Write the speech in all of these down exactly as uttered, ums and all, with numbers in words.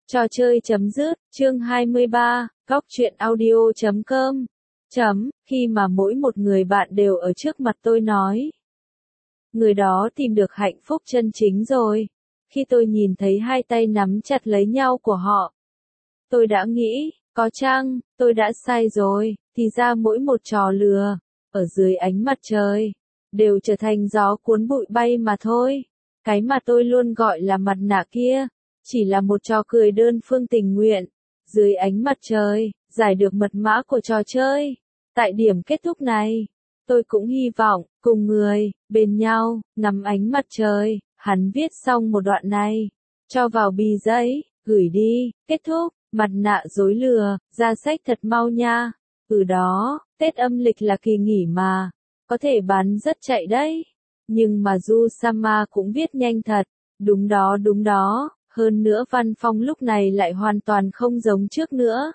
Trò chơi chấm dứt, chương hai mươi ba, góc truyện audio chấm com. Chấm, khi mà mỗi một người bạn đều ở trước mặt tôi nói. Người đó tìm được hạnh phúc chân chính rồi. Khi tôi nhìn thấy hai tay nắm chặt lấy nhau của họ, tôi đã nghĩ, có chăng, tôi đã sai rồi, thì ra mỗi một trò lừa, ở dưới ánh mặt trời, đều trở thành gió cuốn bụi bay mà thôi. Cái mà tôi luôn gọi là mặt nạ kia, chỉ là một trò cười đơn phương tình nguyện, dưới ánh mặt trời, giải được mật mã của trò chơi. Tại điểm kết thúc này, tôi cũng hy vọng, cùng người, bên nhau, ngắm ánh mặt trời, hắn viết xong một đoạn này, cho vào bì giấy, gửi đi, kết thúc, mặt nạ dối lừa, ra sách thật mau nha. Ừ đó, Tết âm lịch là kỳ nghỉ mà, có thể bán rất chạy đấy. Nhưng mà Du Sama cũng viết nhanh thật, đúng đó đúng đó, hơn nữa văn phong lúc này lại hoàn toàn không giống trước nữa.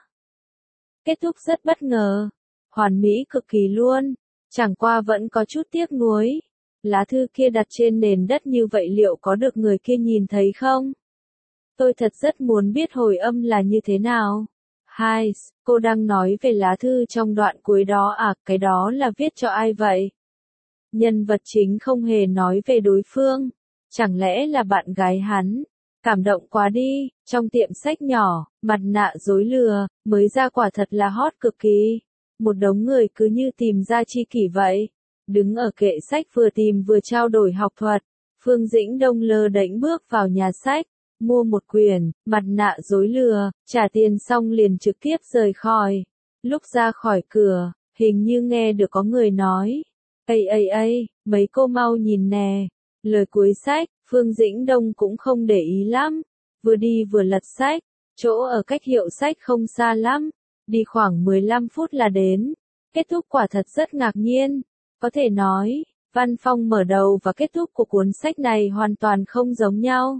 Kết thúc rất bất ngờ, hoàn mỹ cực kỳ luôn, chẳng qua vẫn có chút tiếc nuối. Lá thư kia đặt trên nền đất như vậy liệu có được người kia nhìn thấy không? Tôi thật rất muốn biết hồi âm là như thế nào. Hai, cô đang nói về lá thư trong đoạn cuối đó à, cái đó là viết cho ai vậy? Nhân vật chính không hề nói về đối phương, chẳng lẽ là bạn gái hắn? Cảm động quá đi, trong tiệm sách nhỏ, mặt nạ dối lừa, mới ra quả thật là hot cực kỳ. Một đống người cứ như tìm ra tri kỷ vậy. Đứng ở kệ sách vừa tìm vừa trao đổi học thuật, Phương Dĩnh Đông lơ đễnh bước vào nhà sách, mua một quyển, mặt nạ dối lừa, trả tiền xong liền trực tiếp rời khỏi. Lúc ra khỏi cửa, hình như nghe được có người nói, ây ây ây, mấy cô mau nhìn nè. Lời cuối sách, Phương Dĩnh Đông cũng không để ý lắm, vừa đi vừa lật sách, chỗ ở cách hiệu sách không xa lắm, đi khoảng mười lăm phút là đến. Kết thúc quả thật rất ngạc nhiên, có thể nói, văn phong mở đầu và kết thúc của cuốn sách này hoàn toàn không giống nhau.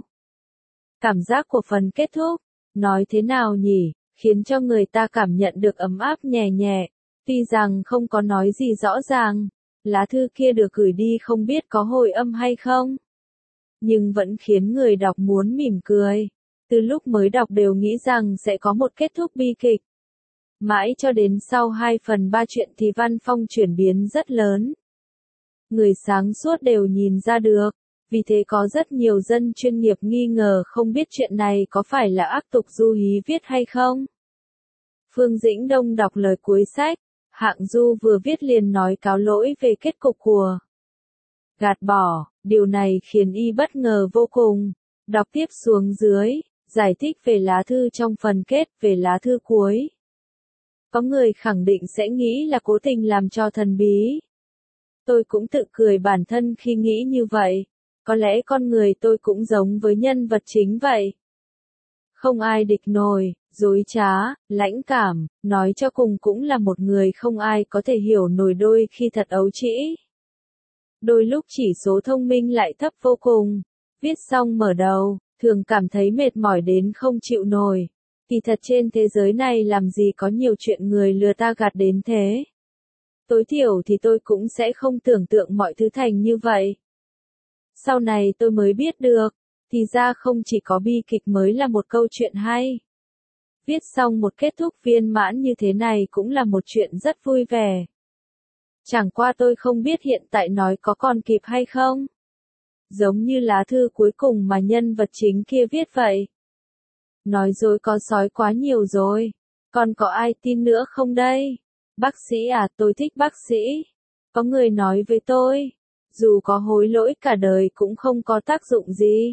Cảm giác của phần kết thúc, nói thế nào nhỉ, khiến cho người ta cảm nhận được ấm áp nhẹ nhẹ, tuy rằng không có nói gì rõ ràng. Lá thư kia được gửi đi không biết có hồi âm hay không, nhưng vẫn khiến người đọc muốn mỉm cười. Từ lúc mới đọc đều nghĩ rằng sẽ có một kết thúc bi kịch. Mãi cho đến sau hai phần ba chuyện thì văn phong chuyển biến rất lớn. Người sáng suốt đều nhìn ra được, vì thế có rất nhiều dân chuyên nghiệp nghi ngờ không biết chuyện này có phải là ác tục Du Hí viết hay không. Phương Dĩnh Đông đọc lời cuối sách. Hạng Du vừa viết liền nói cáo lỗi về kết cục của gạt bỏ, điều này khiến y bất ngờ vô cùng. Đọc tiếp xuống dưới, giải thích về lá thư trong phần kết về lá thư cuối. Có người khẳng định sẽ nghĩ là cố tình làm cho thần bí. Tôi cũng tự cười bản thân khi nghĩ như vậy. Có lẽ con người tôi cũng giống với nhân vật chính vậy. Không ai địch nổi, dối trá, lãnh cảm, nói cho cùng cũng là một người không ai có thể hiểu nổi, đôi khi thật ấu trĩ. Đôi lúc chỉ số thông minh lại thấp vô cùng. Viết xong mở đầu, thường cảm thấy mệt mỏi đến không chịu nổi. Kỳ thật trên thế giới này làm gì có nhiều chuyện người lừa ta gạt đến thế. Tối thiểu thì tôi cũng sẽ không tưởng tượng mọi thứ thành như vậy. Sau này tôi mới biết được, thì ra không chỉ có bi kịch mới là một câu chuyện hay. Viết xong một kết thúc viên mãn như thế này cũng là một chuyện rất vui vẻ. Chẳng qua tôi không biết hiện tại nói có còn kịp hay không. Giống như lá thư cuối cùng mà nhân vật chính kia viết vậy. Nói dối có sói quá nhiều rồi. Còn có ai tin nữa không đây? Bác sĩ à, tôi thích bác sĩ. Có người nói với tôi, dù có hối lỗi cả đời cũng không có tác dụng gì.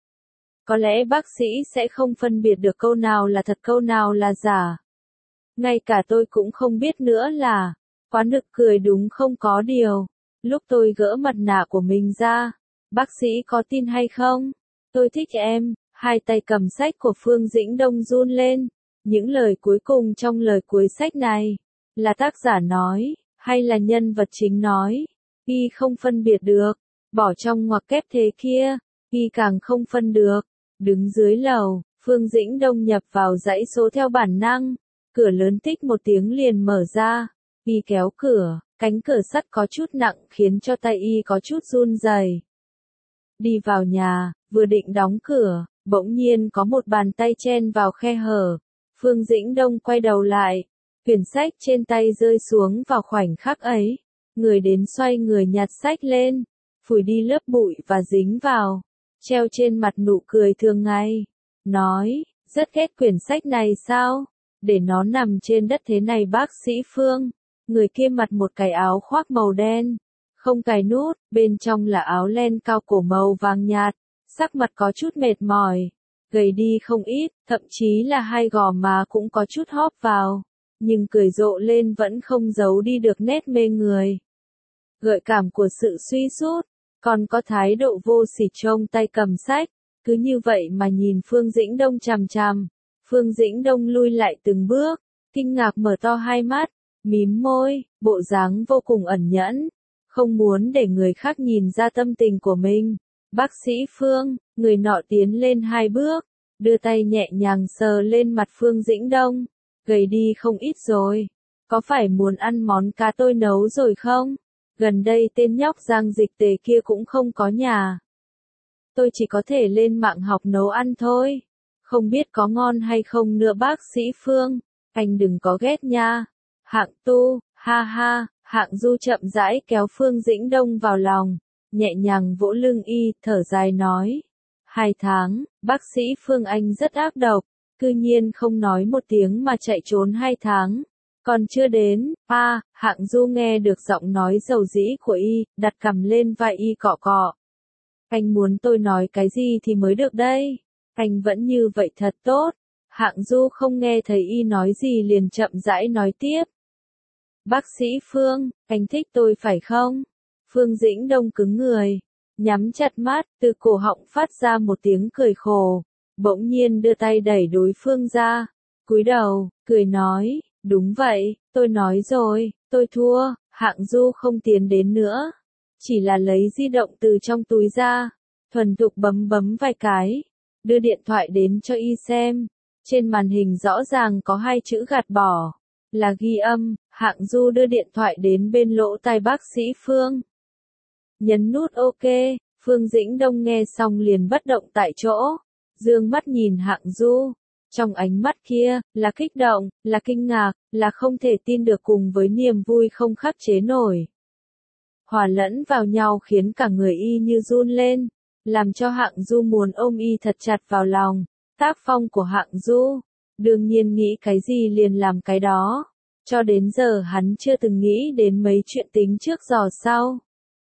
Có lẽ bác sĩ sẽ không phân biệt được câu nào là thật câu nào là giả. Ngay cả tôi cũng không biết nữa là, quá nực cười đúng không có điều. Lúc tôi gỡ mặt nạ của mình ra, bác sĩ có tin hay không? Tôi thích em, hai tay cầm sách của Phương Dĩnh Đông run lên. Những lời cuối cùng trong lời cuối sách này, là tác giả nói, hay là nhân vật chính nói? Y không phân biệt được, bỏ trong ngoặc kép thế kia, Y càng không phân được. Đứng dưới lầu, Phương Dĩnh Đông nhập vào dãy số theo bản năng, cửa lớn tích một tiếng liền mở ra, Y kéo cửa, cánh cửa sắt có chút nặng khiến cho tay Y có chút run rẩy. Đi vào nhà, vừa định đóng cửa, Bỗng nhiên có một bàn tay chen vào khe hở. Phương Dĩnh Đông quay đầu lại. Quyển sách trên tay rơi xuống vào khoảnh khắc ấy. Người đến xoay người nhặt sách lên. Phủi đi lớp bụi và dính vào. Treo trên mặt nụ cười thường ngày. Nói, rất ghét quyển sách này sao? Để nó nằm trên đất thế này bác sĩ Phương. Người kia mặc một cái áo khoác màu đen. Không cài nút, bên trong là áo len cao cổ màu vàng nhạt. Sắc mặt có chút mệt mỏi. Gầy đi không ít, thậm chí là hai gò má cũng có chút hóp vào. Nhưng cười rộ lên vẫn không giấu đi được nét mê người. Gợi cảm của sự suy sút, còn có thái độ vô sỉ trong tay cầm sách. Cứ như vậy mà nhìn Phương Dĩnh Đông chằm chằm. Phương Dĩnh Đông lui lại từng bước, kinh ngạc mở to hai mắt, mím môi, bộ dáng vô cùng ẩn nhẫn. Không muốn để người khác nhìn ra tâm tình của mình. Bác sĩ Phương, người nọ tiến lên hai bước, đưa tay nhẹ nhàng sờ lên mặt Phương Dĩnh Đông. Gầy đi không ít rồi. Có phải muốn ăn món cá tôi nấu rồi không? Gần đây tên nhóc Giang Dịch Tề kia cũng không có nhà. Tôi chỉ có thể lên mạng học nấu ăn thôi. Không biết có ngon hay không nữa bác sĩ Phương. Anh đừng có ghét nha. Hạng Tu, ha ha, Hạng Du chậm rãi kéo Phương Dĩnh Đông vào lòng. Nhẹ nhàng vỗ lưng y, thở dài nói. Hai tháng, bác sĩ Phương anh rất ác độc. Cư nhiên không nói một tiếng mà chạy trốn hai tháng. Còn chưa đến, a, Hạng Du nghe được giọng nói dầu dĩ của y, đặt cằm lên vai y cọ cọ. Anh muốn tôi nói cái gì thì mới được đây? Anh vẫn như vậy thật tốt. Hạng Du không nghe thấy y nói gì liền chậm rãi nói tiếp. Bác sĩ Phương, anh thích tôi phải không? Phương Dĩnh Đông cứng người, nhắm chặt mắt, từ cổ họng phát ra một tiếng cười khổ. Bỗng nhiên đưa tay đẩy đối phương ra, cúi đầu, cười nói, đúng vậy, tôi nói rồi, tôi thua. Hạng Du không tiến đến nữa, chỉ là lấy di động từ trong túi ra, thuần thục bấm bấm vài cái, đưa điện thoại đến cho y xem. Trên màn hình rõ ràng có hai chữ gạt bỏ, là ghi âm. Hạng Du đưa điện thoại đến bên lỗ tai bác sĩ Phương. Nhấn nút OK, Phương Dĩnh Đông nghe xong liền bất động tại chỗ. Dương mắt nhìn Hạng Du, trong ánh mắt kia, là kích động, là kinh ngạc, là không thể tin được cùng với niềm vui không khắc chế nổi. Hòa lẫn vào nhau khiến cả người y như run lên, làm cho Hạng Du muốn ôm y thật chặt vào lòng. Tác phong của Hạng Du, đương nhiên nghĩ cái gì liền làm cái đó. Cho đến giờ hắn chưa từng nghĩ đến mấy chuyện tính trước giò sau.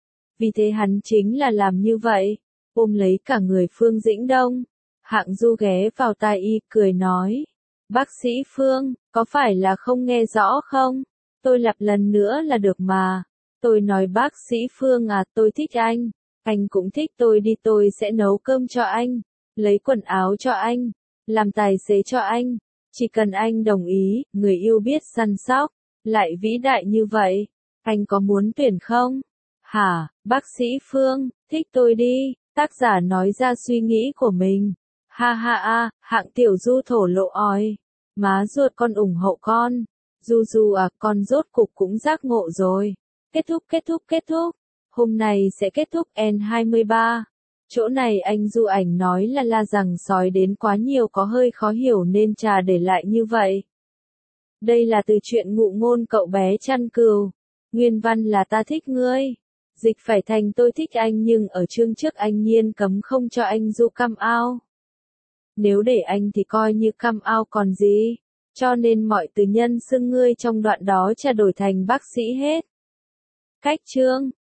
Vì thế hắn chính là làm như vậy, ôm lấy cả người Phương Dĩnh Đông. Hạng Du ghé vào tai y, cười nói. Bác sĩ Phương, có phải là không nghe rõ không? Tôi lặp lần nữa là được mà. Tôi nói bác sĩ Phương à, tôi thích anh. Anh cũng thích tôi đi, tôi sẽ nấu cơm cho anh. Lấy quần áo cho anh. Làm tài xế cho anh. Chỉ cần anh đồng ý, người yêu biết săn sóc. Lại vĩ đại như vậy. Anh có muốn tuyển không? Hả, bác sĩ Phương, thích tôi đi. Tác giả nói ra suy nghĩ của mình. Ha ha a, Hạng Tiểu Du thổ lộ oi. Má ruột con ủng hộ con. Du Du à, con rốt cục cũng giác ngộ rồi. Kết thúc kết thúc kết thúc. Hôm nay sẽ kết thúc N hai mươi ba. Chỗ này anh Du Ảnh nói là la rằng sói đến quá nhiều có hơi khó hiểu nên trà để lại như vậy. Đây là từ truyện Ngụ Ngôn Cậu Bé Chăn Cừu. Nguyên văn là ta thích ngươi. Dịch phải thành tôi thích anh, nhưng ở chương trước anh Nhiên cấm không cho anh Du come out. Nếu để anh thì coi như come out còn gì. Cho nên mọi từ nhân xưng ngươi trong đoạn đó trà đổi thành bác sĩ hết. Cách chương